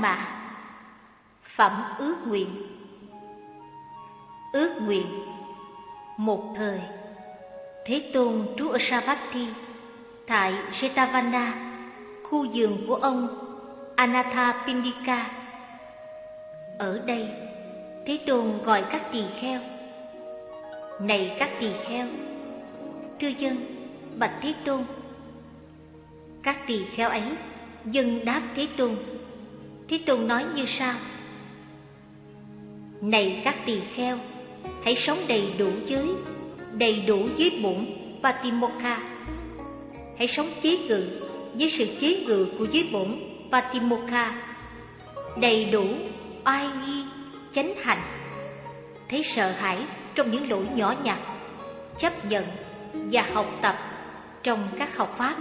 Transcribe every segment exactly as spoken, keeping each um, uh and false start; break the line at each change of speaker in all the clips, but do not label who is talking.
mạ. Phẩm ước nguyện. Ước nguyện. Một thời, Thế Tôn trú ở Savatthi, tại Jetavana, khu vườn của ông Anathapindika. Ở đây, Thế Tôn gọi các tỳ kheo: Này các tỳ kheo, thưa dân, bạch Thế Tôn. Các tỳ kheo ấy dâng đáp Thế Tôn. Thế Tôn nói như sau: Này các tỳ kheo, hãy sống đầy đủ giới, đầy đủ giới bổn Patimokkha. Hãy sống chế ngự với sự chế ngự của giới bổn Patimokkha, đầy đủ oai nghi, chánh hạnh. Thấy sợ hãi trong những lỗi nhỏ nhặt, chấp nhận và học tập trong các học pháp.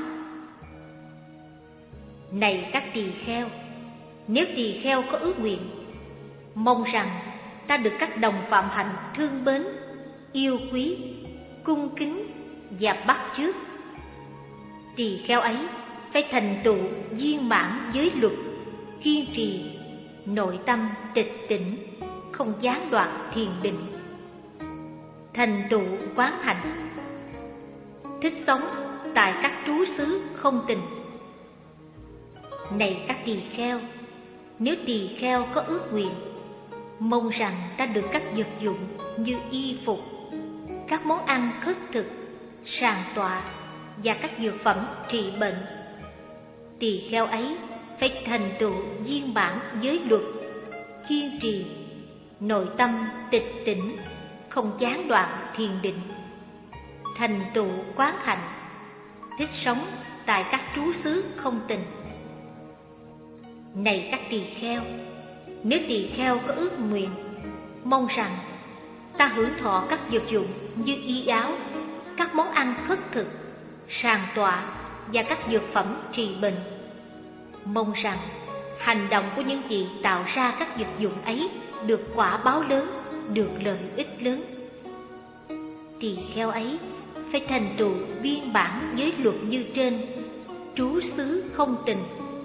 Này các tỳ kheo, nếu tỳ kheo có ước nguyện, mong rằng ta được các đồng phạm hạnh thương mến, yêu quý, cung kính và bắt chước, tỳ kheo ấy phải thành tựu viên mãn giới luật, kiên trì, nội tâm tịch tỉnh, không gián đoạn thiền định, thành tựu quán hạnh, thích sống tại các trú xứ không tình. Này các tỳ kheo, nếu tỳ kheo có ước nguyện, mong rằng ta được các vật dụng như y phục, các món ăn khất thực, sàng tọa và các dược phẩm trị bệnh, tỳ kheo ấy phải thành tựu viên mãn giới luật, kiên trì, nội tâm tịch tỉnh, không gián đoạn thiền định, thành tựu quán hạnh, thích sống tại các trú xứ không tình. Này các tỳ kheo, nếu tỳ kheo có ước nguyện, mong rằng ta hưởng thọ các vật dụng như y áo, các món ăn khất thực, sàng tọa và các dược phẩm trị bệnh, mong rằng hành động của những vị tạo ra các vật dụng ấy được quả báo lớn, được lợi ích lớn, tỳ kheo ấy phải thành tựu viên mãn giới luật như trên, trú xứ không tình.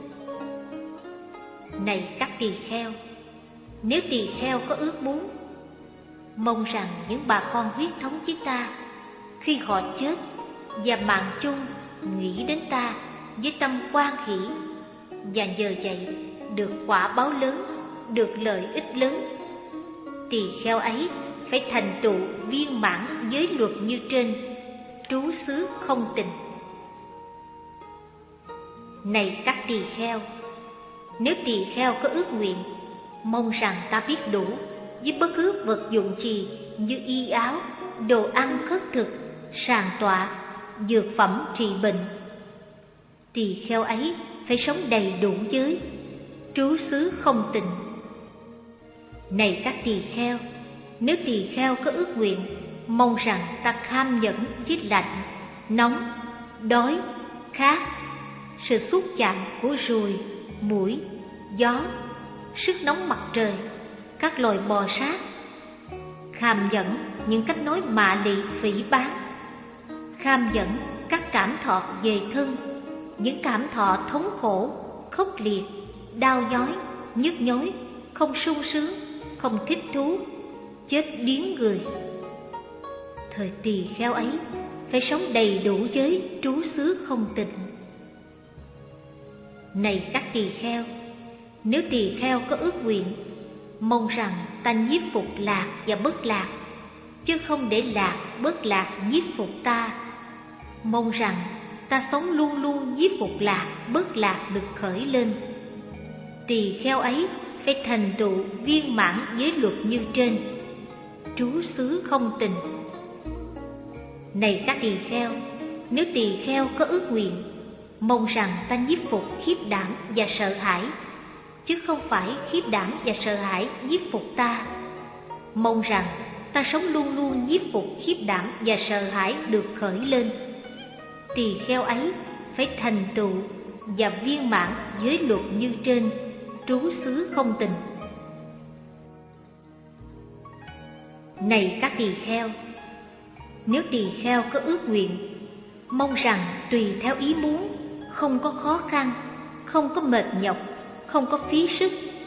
Này các tỳ kheo, nếu tỳ kheo có ước muốn, mong rằng những bà con huyết thống với ta, khi họ chết và mạng chung nghĩ đến ta với tâm hoan hỷ, và nhờ vậy được quả báo lớn, được lợi ích lớn, tỳ kheo ấy phải thành tựu viên mãn giới luật như trên, trú xứ không tình. Này các tỳ kheo, nếu tỳ kheo có ước nguyện, mong rằng ta biết đủ với bất cứ vật dụng gì như y áo, đồ ăn khất thực, sàng tọa, dược phẩm trị bệnh, tỳ kheo ấy phải sống đầy đủ giới, trú xứ không tình. Này các tỳ kheo, nếu tỳ kheo có ước nguyện, mong rằng ta kham nhẫn với lạnh, nóng, đói, khát, sự xúc chạm của ruồi, muỗi, gió, sức nóng mặt trời, các loài bò sát, kham nhẫn những cách nói mạ lị phỉ báng, kham nhẫn các cảm thọ về thân, những cảm thọ thống khổ, khốc liệt, đau nhói, nhức nhối, không sung sướng, không thích thú, chết điếng người. Thời tỳ kheo ấy phải sống đầy đủ giới trú xứ không tịnh. Này các tỳ kheo, nếu tỳ kheo có ước nguyện, mong rằng ta nhiếp phục lạc và bất lạc, chứ không để lạc bất lạc nhiếp phục ta. Mong rằng ta sống luôn luôn nhiếp phục lạc bất lạc được khởi lên, tỳ kheo ấy phải thành tựu viên mãn giới luật như trên, trú xứ không tình. Này các tỳ kheo, nếu tỳ kheo có ước nguyện, mong rằng ta nhiếp phục khiếp đảm và sợ hãi, chứ không phải khiếp đảm và sợ hãi nhiếp phục ta. Mong rằng ta sống luôn luôn nhiếp phục khiếp đảm và sợ hãi được khởi lên, tỳ kheo ấy phải thành tựu và viên mãn giới luật như trên, trú xứ không tình. Này các tỳ kheo, nếu tỳ kheo có ước nguyện, mong rằng tùy theo ý muốn, không có khó khăn, không có mệt nhọc, không có phí sức,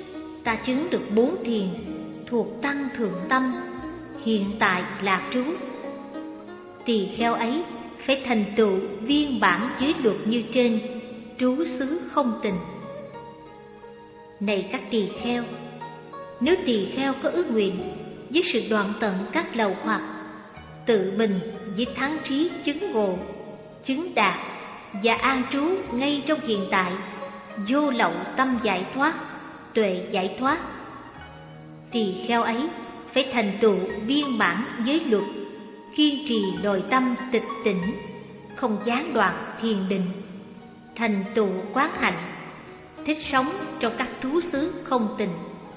ta chứng được bốn thiền thuộc tăng thượng tâm, hiện tại lạc trú. Tỳ kheo ấy phải thành tựu viên bản giới luật như trên, trú xứ không tình. Này các tỳ kheo, nếu tỳ kheo có ước nguyện với sự đoạn tận các lậu hoặc, tự mình với thắng trí chứng ngộ, chứng đạt và an trú ngay trong hiện tại, vô lậu tâm giải thoát, tuệ giải thoát, tỳ kheo ấy phải thành tựu viên bản giới luật, kiên trì nội tâm tịch tỉnh, không gián đoạn thiền định, thành tựu quán hạnh, thích sống trong các trú xứ không tình.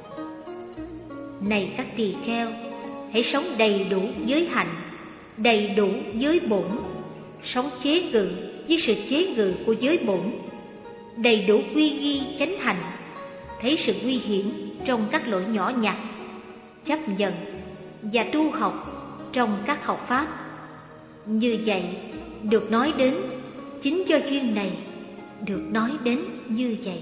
Này các tỳ kheo, hãy sống đầy đủ giới hạnh, đầy đủ giới bổn, sống chế ngự với sự chế ngự của giới bổn, đầy đủ quy nghi chánh hạnh, thấy sự nguy hiểm trong các lỗi nhỏ nhặt, chấp nhận và tu học trong các học pháp. Như vậy được nói đến, chính do duyên này được nói đến như vậy.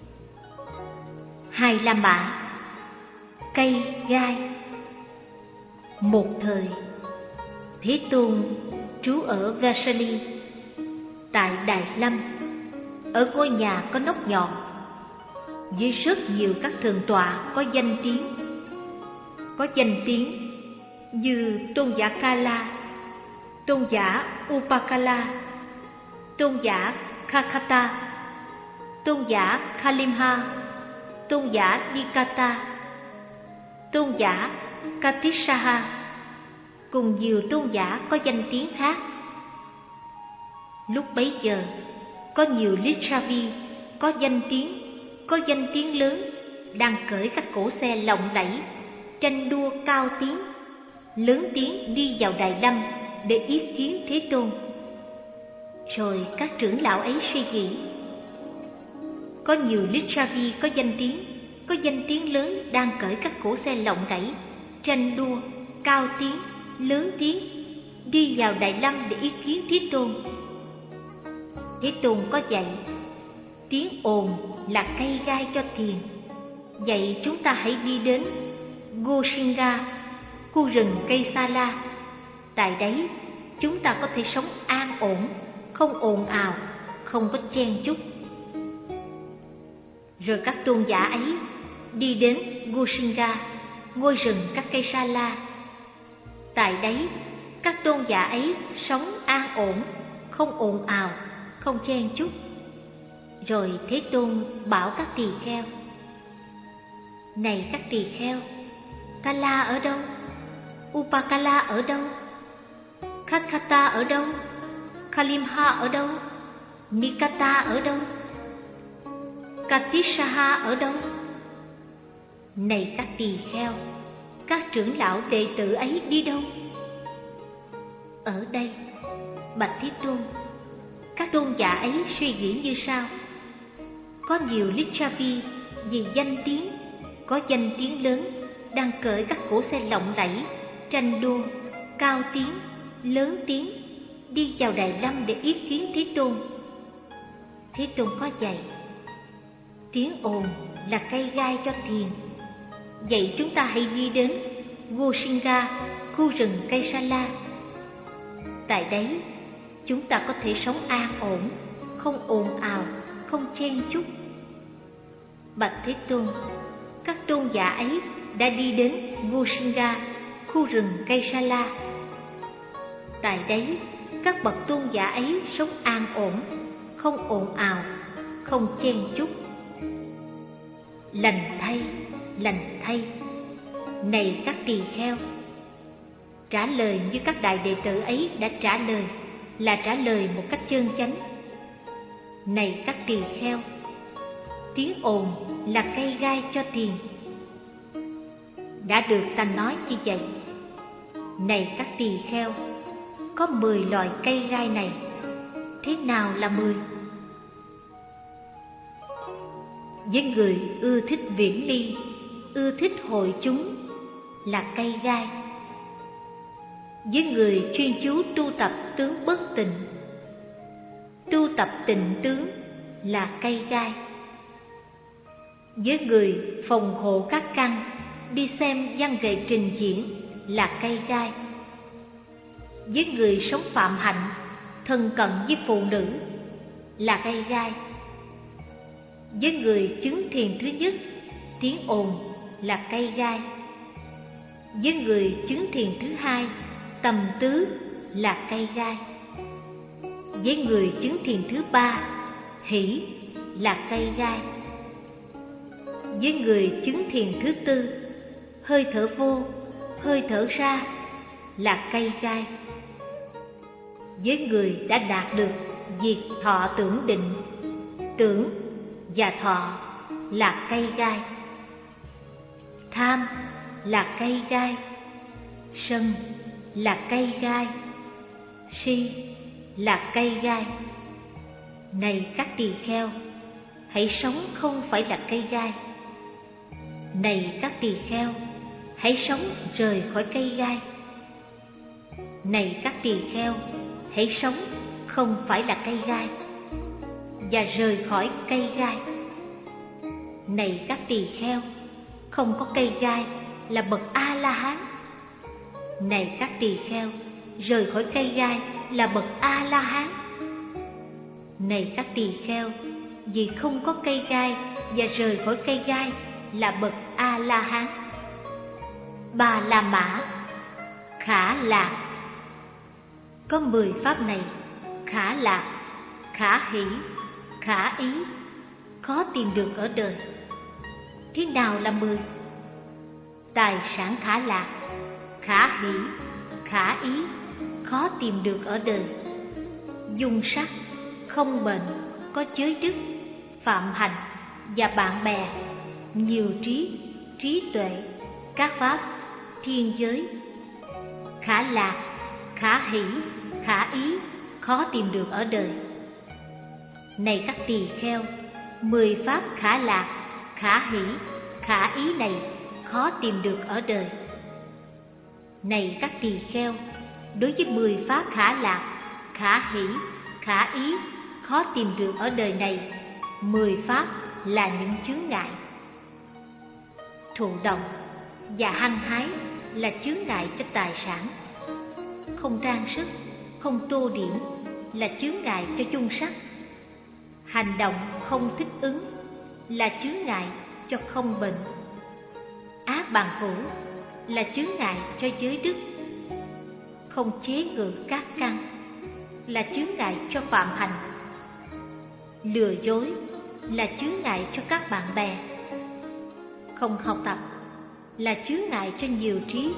Hai La Mã, cây gai. Một thời, Thế Tôn trú ở Vesali tại Đại Lâm, ở ngôi nhà có nóc nhọn, với rất nhiều các thượng tọa có danh tiếng. Có danh tiếng như tôn giả Kala, tôn giả Upakala, tôn giả Kakata, tôn giả Kalimha, tôn giả Nikata, tôn giả Katishaha, cùng nhiều tôn giả có danh tiếng khác. Lúc bấy giờ, có nhiều Lichavi có danh tiếng, có danh tiếng lớn, đang cởi các cỗ xe lộng lẫy, tranh đua cao tiếng, lớn tiếng đi vào Đại Lâm để yết kiến Thế Tôn. Rồi các trưởng lão ấy suy nghĩ, có nhiều Lichavi có danh tiếng, có danh tiếng lớn đang cởi các cỗ xe lộng lẫy, tranh đua cao tiếng, lớn tiếng đi vào Đại Lâm để yết kiến Thế Tôn. Thế Tôn có dạy, tiếng ồn là cây gai cho thiền, vậy chúng ta hãy đi đến Gosinga, khu rừng cây sa la. Tại đấy chúng ta có thể sống an ổn, không ồn ào, không có chen chúc. Rồi các tôn giả ấy đi đến Gosinga, ngôi rừng các cây sa la. Tại đấy các tôn giả ấy sống an ổn, không ồn ào, không chen chúc. Rồi Thế Tôn bảo các tỳ kheo, này các tỳ kheo, Kala ở đâu? Upakala ở đâu? Kakata ở đâu? Kalimha ở đâu? Nikata ở đâu? Katishaha ở đâu? Này các tỳ kheo, các trưởng lão đệ tử ấy đi đâu? Ở đây. Bạch Thế Tôn, các tôn giả ấy suy nghĩ như sau: có nhiều Lichavi vì danh tiếng, có danh tiếng lớn, đang cởi các cỗ xe lộng lẫy, tranh đua cao tiếng, lớn tiếng đi vào Đại Lâm để yết kiến Thế Tôn. Thế Tôn có dạy, tiếng ồn là cây gai cho thiền, vậy chúng ta hãy đi đến Gosinga, khu rừng cây sa la. Tại đấy chúng ta có thể sống an ổn, không ồn ào, không chen chúc. Bạch Thế Tôn, các tôn giả ấy đã đi đến Gosinga, khu rừng cây sa la. Tại đấy các bậc tôn giả ấy sống an ổn, không ồn ào, không chen chúc. Lành thay, lành thay. Này các tỳ kheo, trả lời như các đại đệ tử ấy đã trả lời là trả lời một cách chân chánh. Này các tỳ kheo, tiếng ồn là cây gai cho thiền, đã được ta nói như vậy. Này các tỳ kheo, có mười loại cây gai này. Thế nào là mười? Với người ưa thích viễn ly, ưa thích hội chúng là cây gai. Với người chuyên chú tu tập tướng bất tịnh, tu tập tịnh tướng là cây gai. Với người phòng hộ các căn, đi xem văn nghệ trình diễn là cây gai. Với người sống phạm hạnh, thân cận với phụ nữ là cây gai. Với người chứng thiền thứ nhất, tiếng ồn là cây gai. Với người chứng thiền thứ hai, tầm tứ là cây gai. Với người chứng thiền thứ ba, hỷ là cây gai. Với người chứng thiền thứ tư, hơi thở vô, hơi thở ra là cây gai. Với người đã đạt được diệt thọ tưởng định, tưởng và thọ là cây gai. Tham là cây gai, sân là cây gai, si là cây gai. Này các tỳ kheo, hãy sống không phải là cây gai. Này các tỳ kheo, hãy sống rời khỏi cây gai. Này các tỳ kheo, hãy sống không phải là cây gai và rời khỏi cây gai. Này các tỳ kheo, không có cây gai là bậc A-la-hán. Này các tỳ kheo, rời khỏi cây gai là bậc A-la-hán. Này các tỳ kheo, vì không có cây gai và rời khỏi cây gai là bậc A-la-hán. Ba La Mã, khả lạc. Có mười pháp này: khả lạc, khả hỷ, khả ý, khó tìm được ở đời. Thế nào là mười? Tài sản khả lạc, khả hỷ, khả ý, khó tìm được ở đời. Dung sắc, không bệnh, có giới đức, phạm hạnh và bạn bè, nhiều trí, trí tuệ, các pháp, thiên giới. Khả lạc, khả hỷ, khả ý, khó tìm được ở đời. Này các tỳ kheo, mười pháp khả lạc, khả hỷ, khả ý này khó tìm được ở đời. Này các tỳ kheo, đối với mười pháp khả lạc, khả hỷ, khả ý, khó tìm được ở đời này, mười pháp là những chướng ngại. Thụ động và hăng hái là chướng ngại cho tài sản. Không trang sức, không tô điểm là chướng ngại cho dung sắc. Hành động không thích ứng là chướng ngại cho không bệnh. Ác bằng hữu là chướng ngại cho giới đức. Không chế ngự các căn là chướng ngại cho phạm hạnh. Lừa dối là chướng ngại cho các bạn bè. Không học tập là chướng ngại cho nhiều trí.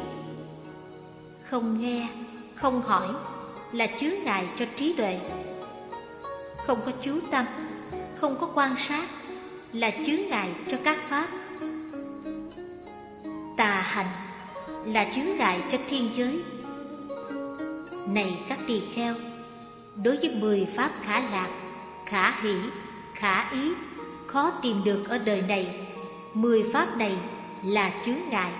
Không nghe, không hỏi là chướng ngại cho trí tuệ. Không có chú tâm, không có quan sát là chướng ngại cho các pháp. Tà hạnh là chướng ngại cho thiên giới. Này các tỳ kheo, đối với mười pháp khả lạc, khả hỷ, khả ý, khó tìm được ở đời này, mười pháp này là chướng ngại.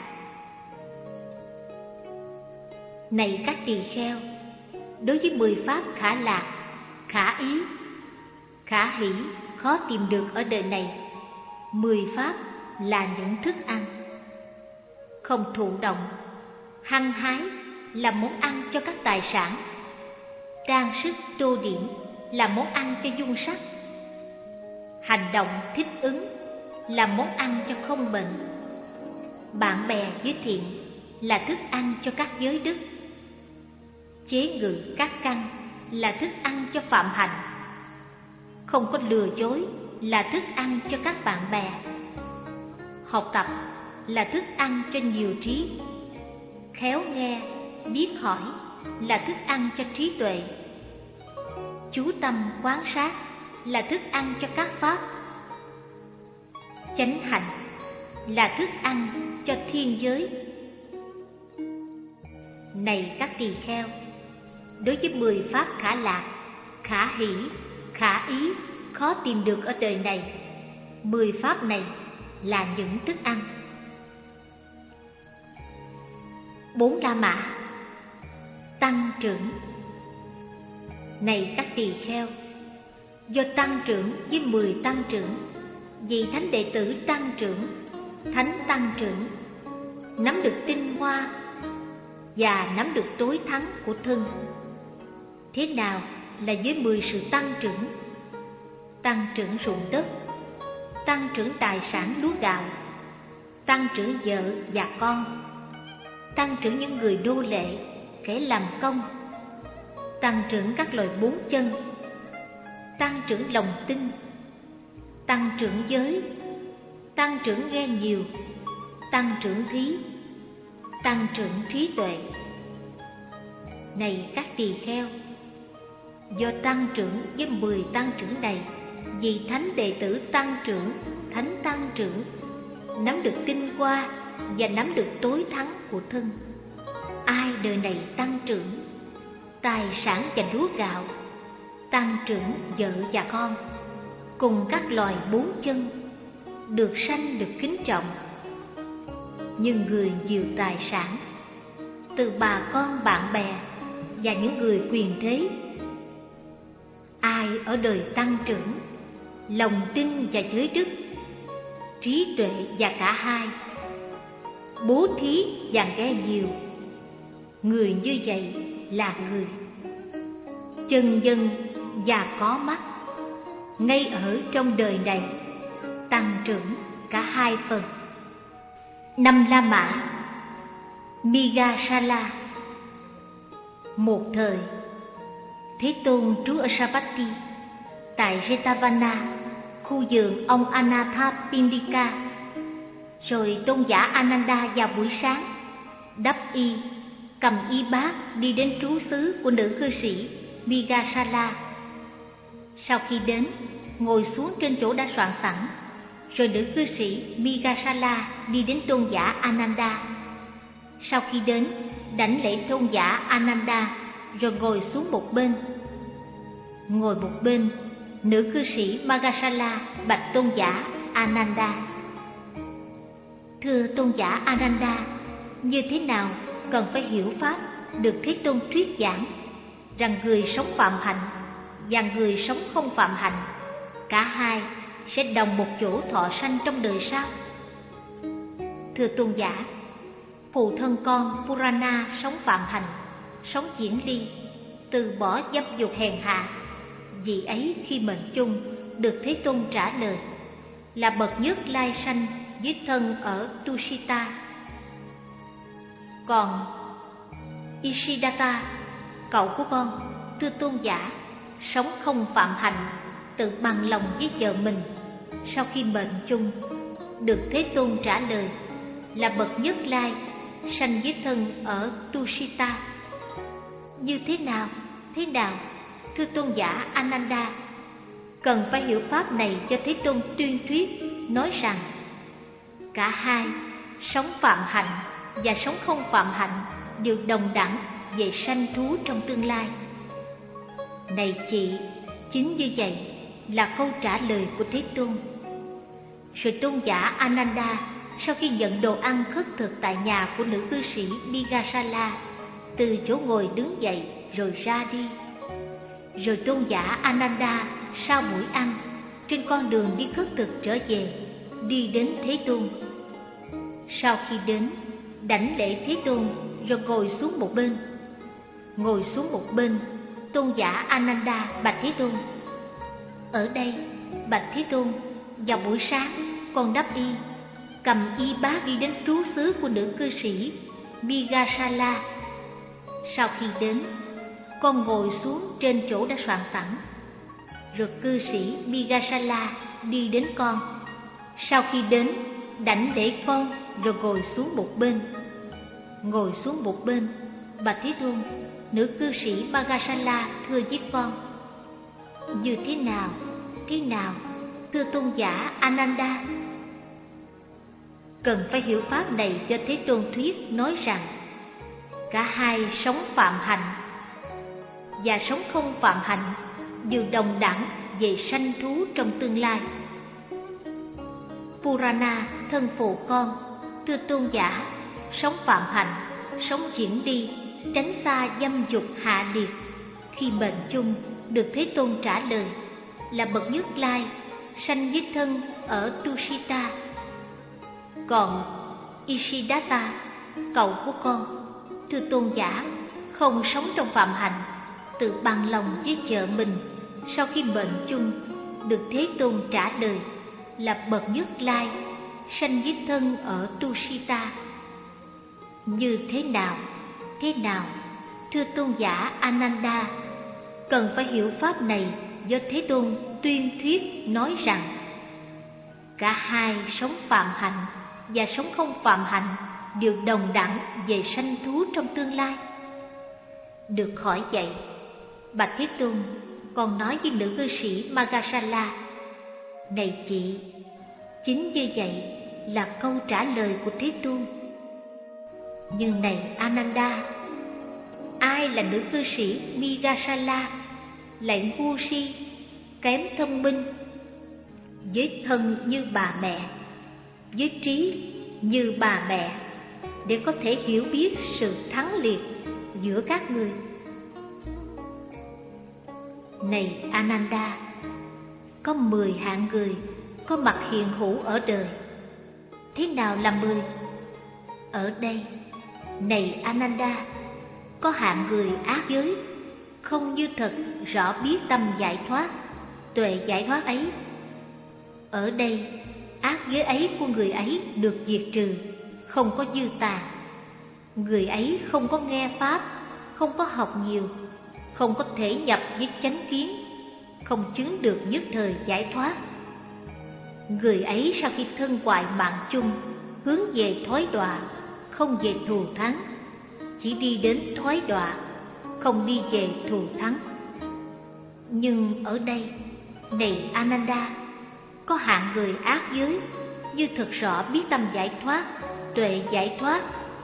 Này các tỳ kheo, đối với mười pháp khả lạc, khả ý, khả hỷ, khó tìm được ở đời này, mười pháp là những thức ăn. Không thụ động, hăng hái là món ăn cho các tài sản. Trang sức tô điểm là món ăn cho dung sắc. Hành động thích ứng là món ăn cho không bệnh. Bạn bè với thiện là thức ăn cho các giới đức. Chế ngự các căn là thức ăn cho phạm hạnh. Không có lừa dối là thức ăn cho các bạn bè. Học tập là thức ăn cho nhiều trí. Khéo nghe, biết hỏi là thức ăn cho trí tuệ. Chú tâm quán sát là thức ăn cho các pháp. Chánh hạnh là thức ăn cho thiên giới. Này các tỳ kheo, đối với mười pháp khả lạc, khả hỷ, khả ý, khó tìm được ở đời này, mười pháp này là những thức ăn. Bốn La Mã, tăng trưởng. Này các tỳ kheo, do tăng trưởng với mười tăng trưởng, vì thánh đệ tử tăng trưởng, thánh tăng trưởng, nắm được tinh hoa và nắm được tối thắng của thân. Thế nào là với mười sự tăng trưởng? Tăng trưởng ruộng đất, tăng trưởng tài sản lúa gạo, tăng trưởng vợ và con, tăng trưởng những người nô lệ, kẻ làm công, tăng trưởng các loài bốn chân, tăng trưởng lòng tin, tăng trưởng giới, tăng trưởng nghe nhiều, tăng trưởng thí, tăng trưởng trí tuệ. Này các tỳ kheo, do tăng trưởng với mười tăng trưởng này, vì thánh đệ tử tăng trưởng, thánh tăng trưởng, nắm được tinh hoa và nắm được tối thắng của thân. Ai đời này tăng trưởng tài sản và lúa gạo, tăng trưởng vợ và con, cùng các loài bốn chân, được sanh được kính trọng. Nhưng người nhiều tài sản, từ bà con bạn bè và những người quyền thế, ai ở đời tăng trưởng, lòng tin và giới đức, trí tuệ và cả hai, bố thí và nghe nhiều, người như vậy là người chân dân và có mắt, ngay ở trong đời này tăng trưởng cả hai phần. Năm La Mã, Migasala. Một thời, Thế Tôn trú ở Savatthi, tại Jetavana, khu vườn ông Anathapindika. Rồi tôn giả Ananda vào buổi sáng, đắp y, cầm y bát đi đến trú xứ của nữ cư sĩ Migasala. Sau khi đến, ngồi xuống trên chỗ đã soạn sẵn. Rồi nữ cư sĩ Migasala đi đến tôn giả Ananda. Sau khi đến, đảnh lễ tôn giả Ananda, rồi ngồi xuống một bên. Ngồi một bên, nữ cư sĩ Magasala bạch tôn giả Ananda: Thưa tôn giả Ananda, như thế nào cần phải hiểu pháp được Thế Tôn thuyết giảng, rằng người sống phạm hạnh và người sống không phạm hạnh, cả hai sẽ đồng một chỗ thọ sanh trong đời sau? Thưa tôn giả, phụ thân con Purana sống phạm hạnh, sống diễn ly, từ bỏ dâm dục hèn hạ. Vì ấy khi mệnh chung được Thế Tôn trả lời là bậc nhất lai sanh với thân ở Tushita. Còn Ishidatta, cậu của con, thưa tôn giả, sống không phạm hạnh, tự bằng lòng với vợ mình. Sau khi mệnh chung được Thế Tôn trả lời là bậc nhất lai sanh với thân ở Tushita. Như thế nào, thế nào, thưa tôn giả Ananda? Cần phải hiểu pháp này cho Thế Tôn tuyên thuyết, nói rằng cả hai, sống phạm hạnh và sống không phạm hạnh, đều đồng đẳng về sanh thú trong tương lai. Này chị, chính như vậy là câu trả lời của Thế Tôn. Rồi tôn giả Ananda, sau khi nhận đồ ăn khất thực tại nhà của nữ cư sĩ Migasala, từ chỗ ngồi đứng dậy rồi ra đi. Rồi tôn giả Ananda sau buổi ăn, trên con đường đi khất thực trở về, đi đến Thế Tôn. Sau khi đến, đảnh lễ Thế Tôn rồi ngồi xuống một bên. Ngồi xuống một bên, tôn giả Ananda bạch Thế Tôn: Ở đây, bạch Thế Tôn, vào buổi sáng con đắp y, cầm y bát đi đến trú xứ của nữ cư sĩ Migasala. Sau khi đến, con ngồi xuống trên chỗ đã soạn sẵn. Rồi cư sĩ Migasala đi đến con. Sau khi đến, đảnh lễ con rồi ngồi xuống một bên. Ngồi xuống một bên, bạch Thế Tôn, nữ cư sĩ Magasala thưa với con: Như thế nào, thế nào, thưa tôn giả Ananda? Cần phải hiểu pháp này cho Thế Tôn thuyết, nói rằng cả hai sống phạm hạnh và sống không phạm hạnh đều đồng đẳng về sanh thú trong tương lai. Purana, thân phụ con, thưa tôn giả, sống phạm hạnh, sống diễn đi, tránh xa dâm dục hạ liệt. Khi mệnh chung được Thế Tôn trả lời là bậc nhất lai sanh với thân ở Tushita. Còn Isiddhata, cậu của con, thưa tôn giả, không sống trong phạm hạnh, tự bằng lòng với vợ mình sau khi bệnh chung, được Thế Tôn trả lời là bậc Nhất Lai, sanh với thân ở Tushita. Như thế nào, thế nào, thưa tôn giả Ananda, cần phải hiểu pháp này do Thế Tôn tuyên thuyết nói rằng cả hai sống phạm hạnh và sống không phạm hạnh đều đồng đẳng về sanh thú trong tương lai. Được hỏi vậy, bạch Thế Tôn, con nói với nữ cư sĩ Magasala: này chị, chính như vậy là câu trả lời của Thế Tôn. Nhưng này Ananda, ai là nữ cư sĩ Migasala, lại ngu si, kém thông minh, với thân như bà mẹ, với trí như bà mẹ, để có thể hiểu biết sự thắng liệt giữa các người? Này Ananda, có mười hạng người có mặt hiện hữu ở đời. Thế nào là mười? Ở đây, này Ananda, có hạng người ác giới, không như thật rõ biết tâm giải thoát, tuệ giải thoát ấy. Ở đây, ác giới ấy của người ấy được diệt trừ, không có dư tàn. Người ấy không có nghe pháp, không có học nhiều, không có thể nhập với chánh kiến, không chứng được nhất thời giải thoát. Người ấy sau khi thân hoại mạng chung, hướng về thối đọa, không về thù thắng, chỉ đi đến thối đọa, không đi về thù thắng. Nhưng ở đây, này Ananda, có hạng người ác giới, như thật rõ biết tâm giải thoát, tuệ giải thoát.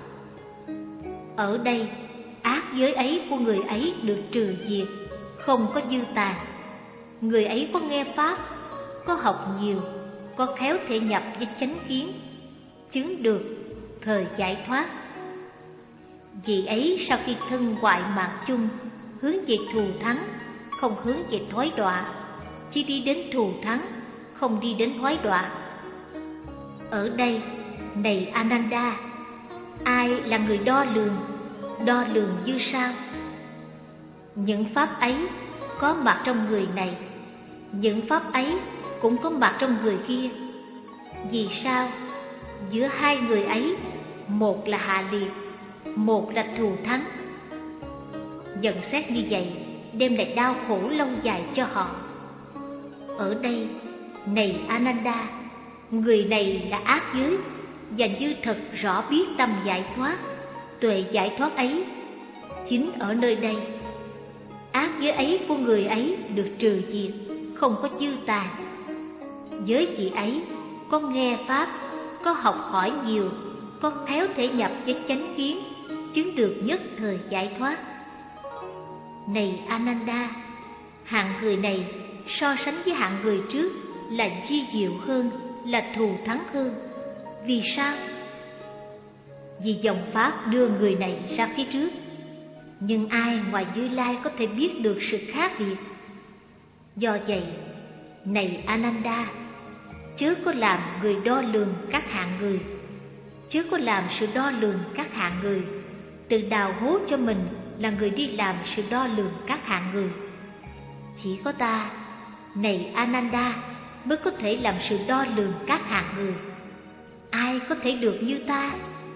Ở đây, ác giới ấy của người ấy được trừ diệt, không có dư tàn. Người ấy có nghe pháp, có học nhiều, có khéo thể nhập với chánh kiến, chứng được thời giải thoát. Vì ấy sau khi thân hoại mạng chung, hướng về thù thắng, không hướng về thối đọa, chỉ đi đến thù thắng, không đi đến thối đọa. Ở đây, này Ananda, ai là người đo lường, đo lường như sao? Những pháp ấy có mặt trong người này, những pháp ấy cũng có mặt trong người kia. Vì sao? Giữa hai người ấy, một là hạ liệt, một là thù thắng. Nhận xét như vậy đem lại đau khổ lâu dài cho họ. Ở đây, này Ananda, người này là ác giới, và như thật rõ biết tâm giải thoát, tuệ giải thoát ấy. Chính ở nơi đây, ác giới ấy của người ấy được trừ diệt, không có dư tàn. Giới chị ấy có nghe pháp, có học hỏi nhiều, có khéo thể nhập với chánh kiến, chứng được nhất thời giải thoát. Này Ananda, hạng người này so sánh với hạng người trước là vi diệu hơn, là thù thắng hơn. Vì sao? Vì dòng pháp đưa người này ra phía trước. Nhưng ai ngoài Như Lai có thể biết được sự khác biệt? Do vậy, này Ananda, chớ có làm người đo lường các hạng người, chớ có làm sự đo lường các hạng người, tự đào hố cho mình là người đi làm sự đo lường các hạng người. Chỉ có ta, này Ananda, mới có thể làm sự đo lường các hạng người. Ai có thể được như ta?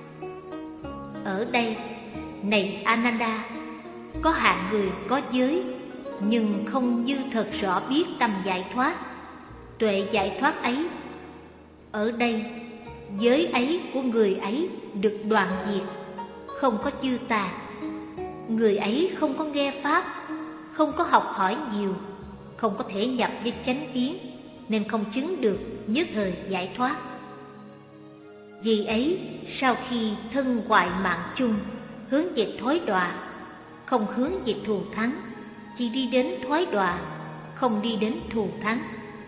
Ở đây, này Ananda, có hạng người có giới, nhưng không như thật rõ biết tâm giải thoát, tuệ giải thoát ấy. Ở đây, giới ấy của người ấy được đoạn diệt, không có dư tàn. Người ấy không có nghe pháp, không có học hỏi nhiều, không có thể nhập với chánh kiến, nên không chứng được nhất thời giải thoát. Vì ấy, sau khi thân hoại mạng chung, hướng về thối đọa, không hướng về thù thắng, chỉ đi đến thối đọa, không đi đến thù thắng.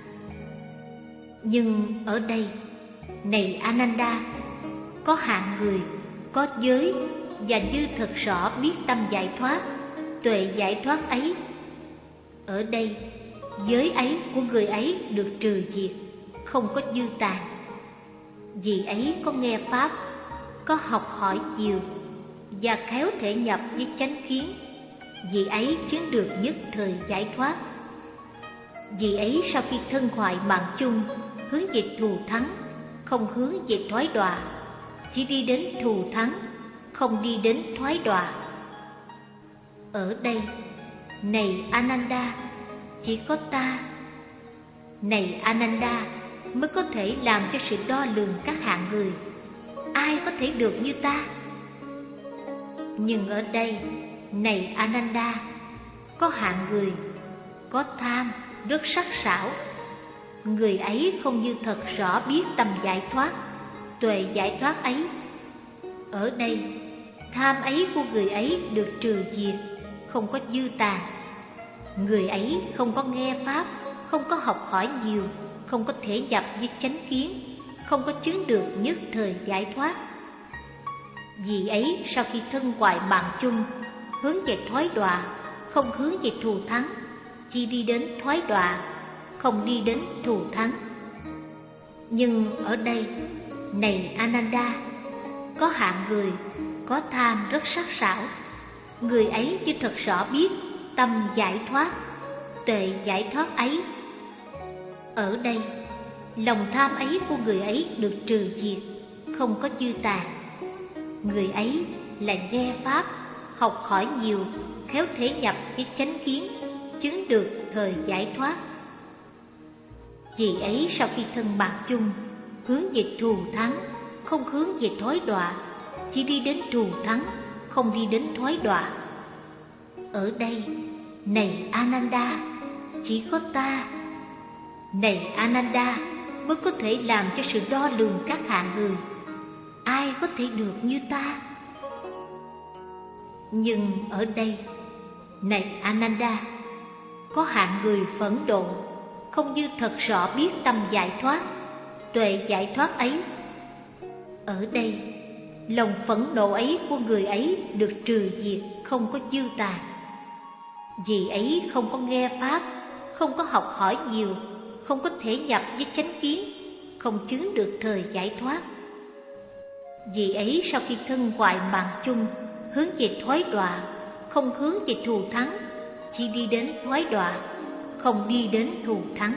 Nhưng ở đây, này Ananda, có hạng người, có giới, và như thật rõ biết tâm giải thoát, tuệ giải thoát ấy. Ở đây, giới ấy của người ấy được trừ diệt, không có dư tàn. Vì ấy có nghe pháp, có học hỏi nhiều, và khéo thể nhập với chánh kiến. Vì ấy chứng được nhất thời giải thoát. Vì ấy sau khi thân hoại mạng chung, hướng về thù thắng, không hướng về thoái đọa, chỉ đi đến thù thắng, không đi đến thoái đọa. Ở đây, này Ananda, chỉ có ta, này Ananda, mới có thể làm cho sự đo lường các hạng người. Ai có thể được như ta? Nhưng ở đây, này Ananda, có hạng người, có tham, rất sắc sảo. Người ấy không như thật rõ biết tầm giải thoát, tuệ giải thoát ấy. Ở đây, tham ấy của người ấy được trừ diệt, không có dư tàn. Người ấy không có nghe pháp, không có học hỏi nhiều, không có thể nhập với chánh kiến, không có chứng được nhất thời giải thoát. Vì ấy sau khi thân hoại mạng chung, hướng về thoái đọa, không hướng về thù thắng, chỉ đi đến thoái đọa, không đi đến thù thắng. Nhưng ở đây, này Ananda, có hạng người, có tham rất sắc sảo. Người ấy chưa thật rõ biết tâm giải thoát, tuệ giải thoát ấy. Ở đây, lòng tham ấy của người ấy được trừ diệt, không có dư tàn. Người ấy lại nghe pháp, học hỏi nhiều, khéo thể nhập với chánh kiến, chứng được thời giải thoát. Vì ấy sau khi thân mạng chung, hướng về thù thắng, không hướng về thoái đọa, chỉ đi đến thù thắng, không đi đến thoái đọa. Ở đây, này Ananda, chỉ có ta, này Ananda, mới có thể làm cho sự đo lường các hạng người. Ai có thể được như ta? Nhưng ở đây, này Ananda, có hạng người phẫn độ, không như thật rõ biết tâm giải thoát, tuệ giải thoát ấy. Ở đây, lòng phẫn nộ ấy của người ấy được trừ diệt, không có dư tàn. Vì ấy không có nghe pháp, không có học hỏi nhiều, không có thể nhập với chánh kiến, không chứng được thời giải thoát. Vì ấy sau khi thân hoại mạng chung, hướng về thoái đọa, không hướng về thù thắng, chỉ đi đến thoái đọa, không đi đến thù thắng.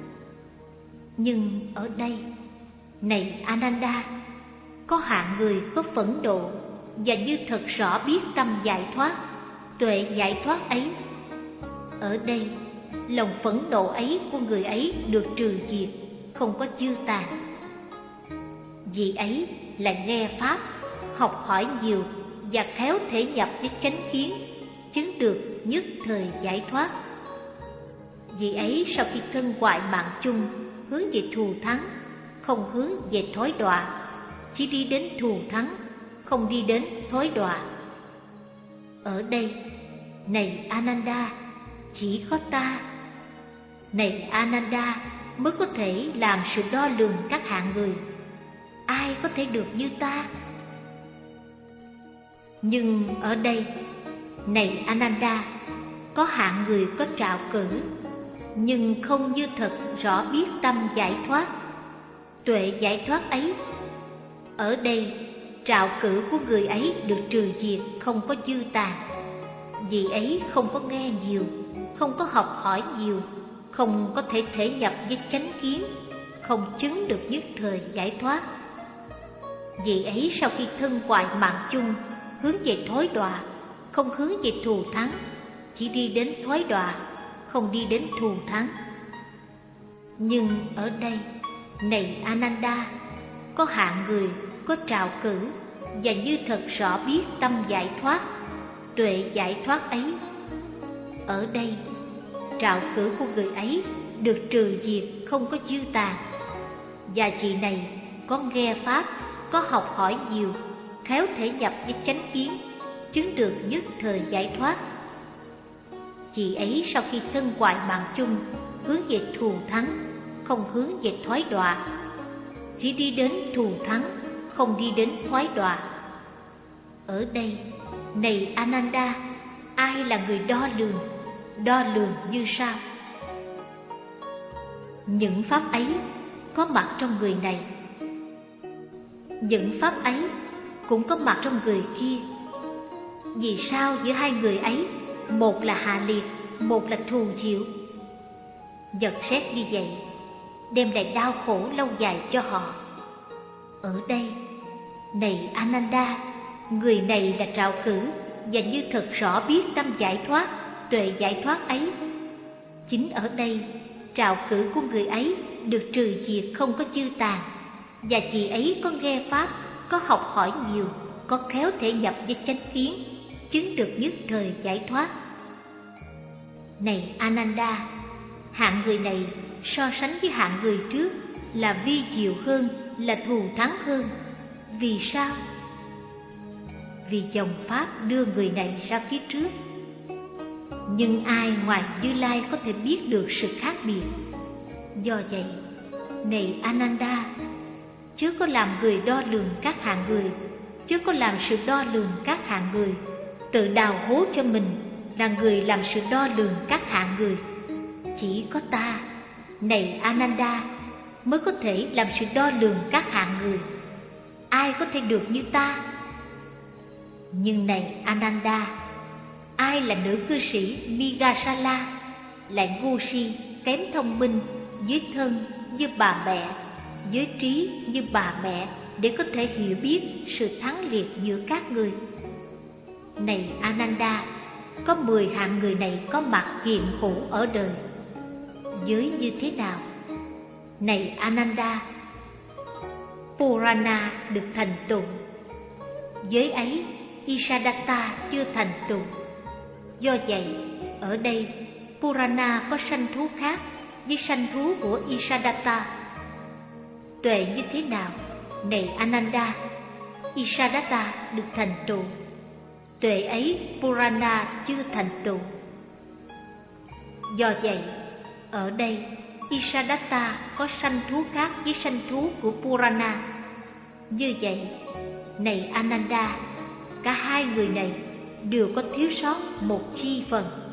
Nhưng ở đây, này Ananda, có hạng người có phẫn độ và như thật rõ biết tâm giải thoát, tuệ giải thoát ấy. Ở đây, lòng phẫn nộ ấy của người ấy được trừ diệt, không có dư tàn. Vì ấy lại nghe pháp, học hỏi nhiều và khéo thể nhập với chánh kiến, chứng được nhất thời giải thoát. Vì ấy sau khi thân hoại mạng chung, hướng về thù thắng, không hướng về thối đọa, chỉ đi đến thù thắng, không đi đến thối đọa. Ở đây, này Ananda, chỉ có ta, này Ananda, mới có thể làm sự đo lường các hạng người. Ai có thể được như ta? Nhưng ở đây, này Ananda, có hạng người có trạo cử, nhưng không như thật rõ biết tâm giải thoát, tuệ giải thoát ấy. Ở đây, trạo cử của người ấy được trừ diệt, không có dư tàn. Vì ấy không có nghe nhiều, không có học hỏi nhiều, không có thể thể nhập với chánh kiến, không chứng được nhất thời giải thoát. Vì ấy sau khi thân hoại mạng chung, hướng về thối đọa, không hướng về thù thắng, chỉ đi đến thối đọa, không đi đến thù thắng. Nhưng ở đây, này Ananda, có hạng người có trạo cử và như thật rõ biết tâm giải thoát, tuệ giải thoát ấy. Ở đây, trạo cử của người ấy được trừ diệt, không có dư tàn. Và chị này có nghe pháp, có học hỏi nhiều, khéo thể nhập với chánh kiến, chứng được nhất thời giải thoát. Chị ấy sau khi thân hoại mạng chung, hướng về thù thắng, không hướng về thoái đọa, chỉ đi đến thù thắng, không đi đến thoái đọa. Ở đây, này Ananda, ai là người đo lường? Đo lường như sau? Những pháp ấy có mặt trong người này, những pháp ấy cũng có mặt trong người kia. Vì sao giữa hai người ấy, một là hạ liệt, một là thù chịu? Nhận xét như vậy đem lại đau khổ lâu dài cho họ. Ở đây, này Ananda, người này là trạo cử và như thật rõ biết tâm giải thoát, tuệ giải thoát ấy. Chính ở đây, trạo cử của người ấy được trừ diệt không có chư tàn, và chị ấy có nghe pháp, có học hỏi nhiều, có khéo thể nhập với chánh kiến, chứng được nhất thời giải thoát. Này Ananda, hạng người này so sánh với hạng người trước là vi diệu hơn, là thù thắng hơn. Vì sao? Vì dòng pháp đưa người này ra phía trước. Nhưng ai ngoài Như Lai có thể biết được sự khác biệt? Do vậy, này Ananda, chớ có làm người đo lường các hạng người, chớ có làm sự đo lường các hạng người, tự đào hố cho mình là người làm sự đo lường các hạng người. Chỉ có ta, này Ananda, mới có thể làm sự đo lường các hạng người. Ai có thể được như ta? Nhưng này Ananda, ai là nữ cư sĩ Migasala, lại ngu si, kém thông minh, dưới thân như bà mẹ, dưới trí như bà mẹ, để có thể hiểu biết sự thắng liệt giữa các người? Này Ananda, có mười hạng người này có mặt hiện hữu ở đời. Giới như thế nào? Này Ananda, Purana được thành tựu. Giới ấy Isadatta chưa thành tựu. Do vậy, ở đây Purana có sanh thú khác với sanh thú của Isadatta. Tuệ như thế nào? Này Ananda, Isadatta được thành tựu. Tuệ ấy Purana chưa thành tựu. Do vậy, ở đây Isadatta có sanh thú khác với sanh thú của Purana. Như vậy, này Ananda, cả hai người này đều có thiếu sót một chi phần.